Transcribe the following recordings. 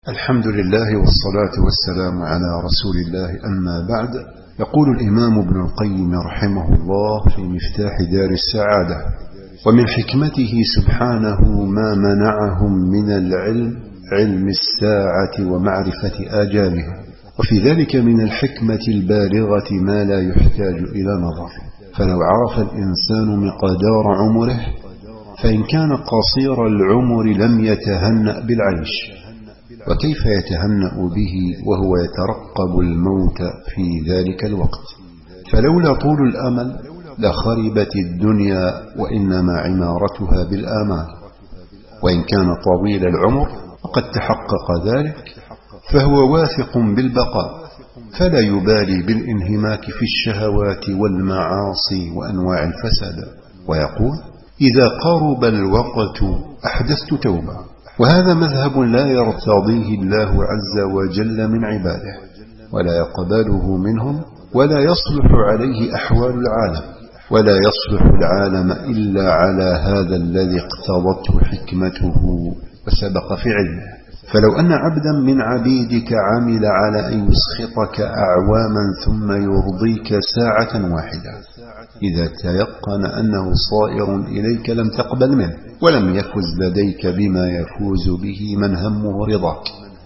الحمد لله والصلاة والسلام على رسول الله، أما بعد. يقول الإمام ابن القيم رحمه الله في مفتاح دار السعادة: ومن حكمته سبحانه ما منعهم من العلم، علم الساعة ومعرفة آجالها، وفي ذلك من الحكمة البالغة ما لا يحتاج إلى نظر. فلو عرف الإنسان مقدار عمره فإن كان قصير العمر لم يتهنأ بالعيش، وكيف يتهنأ به وهو يترقب الموت في ذلك الوقت؟ فلولا طول الأمل لخربت الدنيا، وإنما عمارتها بالآمال. وإن كان طويل العمر وقد تحقق ذلك فهو واثق بالبقاء، فلا يبالي بالانهماك في الشهوات والمعاصي وأنواع الفساد، ويقول: إذا قرب الوقت أحدثت توبة. وهذا مذهب لا يرتضيه الله عز وجل من عباده، ولا يقبله منهم، ولا يصلح عليه أحوال العالم، ولا يصلح العالم إلا على هذا الذي اقتضته حكمته وسبق في علمه. فلو أن عبدا من عبيدك عمل على أن يسخطك أعواما ثم يرضيك ساعة واحدة، إذا تيقن أنه صائر إليك لم تقبل منه، ولم يفز لديك بما يفوز به من همه رضاك.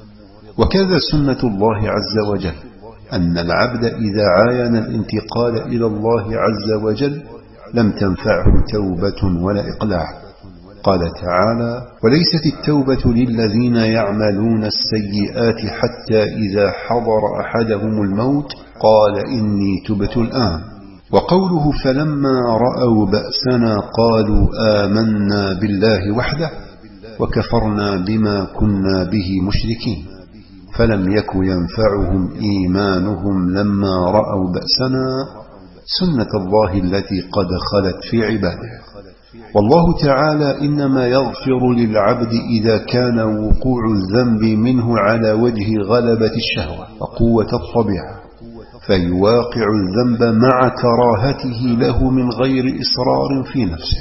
وكذا سنة الله عز وجل، أن العبد إذا عاين الانتقال إلى الله عز وجل لم تنفعه توبة ولا إقلاع. قال تعالى: وليست التوبة للذين يعملون السيئات حتى إذا حضر أحدهم الموت قال إني تبت الآن. وقوله: فلما رأوا بأسنا قالوا آمنا بالله وحده وكفرنا بما كنا به مشركين. فلم يك ينفعهم إيمانهم لما رأوا بأسنا، سنة الله التي قد خلت في عباده. والله تعالى إنما يغفر للعبد إذا كان وقوع الذنب منه على وجه غلبة الشهوة وقوة الطبيعة، فيواقع الذنب مع كراهته له من غير إصرار في نفسه،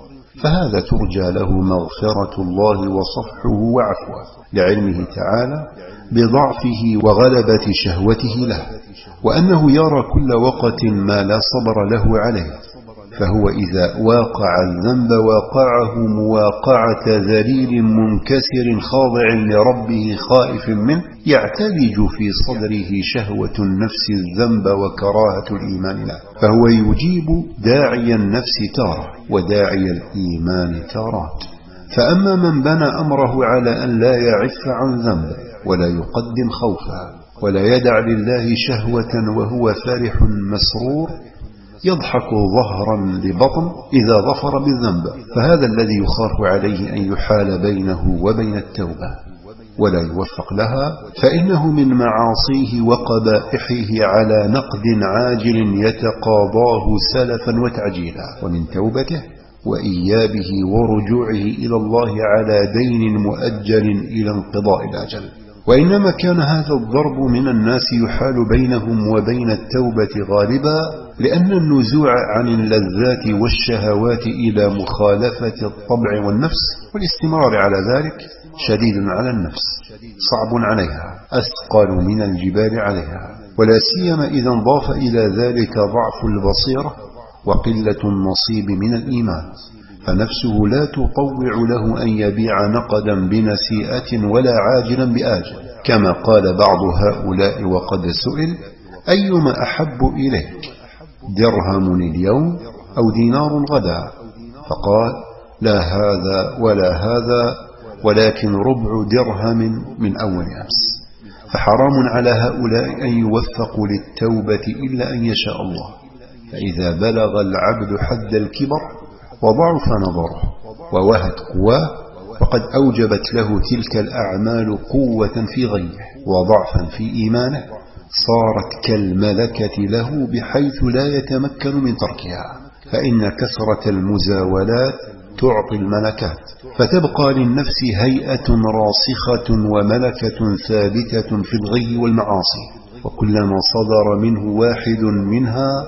فهذا ترجى له مغفرة الله وصفحه وعفوه، لعلمه تعالى بضعفه وغلبة شهوته له، وأنه يرى كل وقت ما لا صبر له عليه. فهو إذا واقع الذنب واقعه مواقعة ذليل منكسر خاضع لربه خائف منه، يعتلج في صدره شهوة النفس الذنب وكراهة الإيمان له، فهو يجيب داعي النفس تارة وداعي الإيمان تارات. فأما من بنى أمره على أن لا يعف عن ذنب ولا يقدم خوفها ولا يدع لله شهوة وهو فرح مسرور، يضحك ظهرا لبطن إذا ظفر بالذنب، فهذا الذي يخاف عليه أن يحال بينه وبين التوبة ولا يوفق لها، فإنه من معاصيه وقبائحه على نقد عاجل يتقاضاه سلفا وتعجيلا، ومن توبته وإيابه ورجوعه إلى الله على دين مؤجل إلى انقضاء الأجل. وإنما كان هذا الضرب من الناس يحال بينهم وبين التوبة غالبا، لأن النزوع عن اللذات والشهوات إلى مخالفة الطبع والنفس والاستمرار على ذلك شديد على النفس، صعب عليها، أثقل من الجبال عليها، ولا سيما إذا انضاف إلى ذلك ضعف البصيرة وقلة النصيب من الإيمان، فنفسه لا تطوع له أن يبيع نقدا بنسيئة ولا عاجلا بآجل، كما قال بعض هؤلاء وقد سئل: أيما أحب إليك، درهم اليوم أو دينار غدا؟ فقال: لا هذا ولا هذا، ولكن ربع درهم من أول أمس. فحرام على هؤلاء أن يوفقوا للتوبة إلا أن يشاء الله. فإذا بلغ العبد حد الكبر وضعف نظره ووهت قواه، وقد أوجبت له تلك الأعمال قوة في غيه وضعفا في إيمانه، صارت كالملكة له بحيث لا يتمكن من تركها، فإن كثرة المزاولات تعطي الملكات، فتبقى للنفس هيئة راسخة وملكة ثابتة في الغي والمعاصي، وكلما صدر منه واحد منها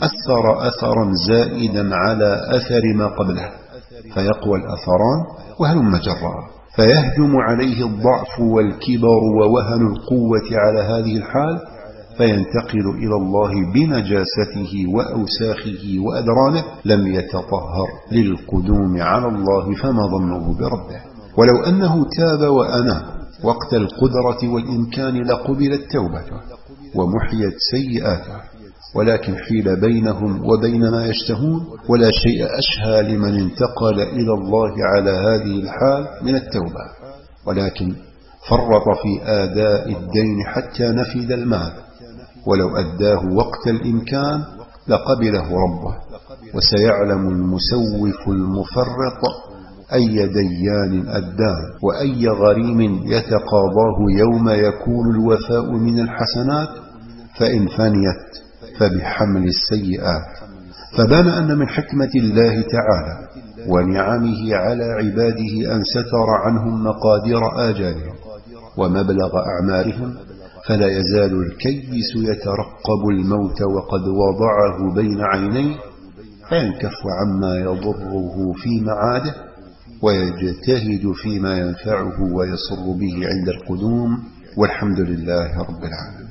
أثر أثرا زائدا على أثر ما قبله، فيقوى الأثران وهلم جرا، فيهجم عليه الضعف والكبر ووهن القوة على هذه الحال، فينتقل إلى الله بنجاسته وأوساخه وأدرانه، لم يتطهر للقدوم على الله، فما ظنه بربه. ولو أنه تاب وأناب وقت القدرة والإمكان لقبلت توبته ومحيت سيئاته، ولكن حيل بينهم وبين ما يشتهون، ولا شيء أشهى لمن انتقل إلى الله على هذه الحال من التوبة، ولكن فرط في آداء الدين حتى نفد المال، ولو أداه وقت الإمكان لقبله ربه. وسيعلم المسوف المفرط أي ديان أدان وأي غريم يتقاضاه يوم يكون الوفاء من الحسنات، فإن فنيت فبحمل السيئات. فبان أن من حكمة الله تعالى ونعمه على عباده أن ستر عنهم مقادير آجالهم ومبلغ أعمارهم، فلا يزال الكيس يترقب الموت وقد وضعه بين عينيه، فينكف عما يضره في معاده ويجتهد فيما ينفعه ويصر به عند القدوم، والحمد لله رب العالمين.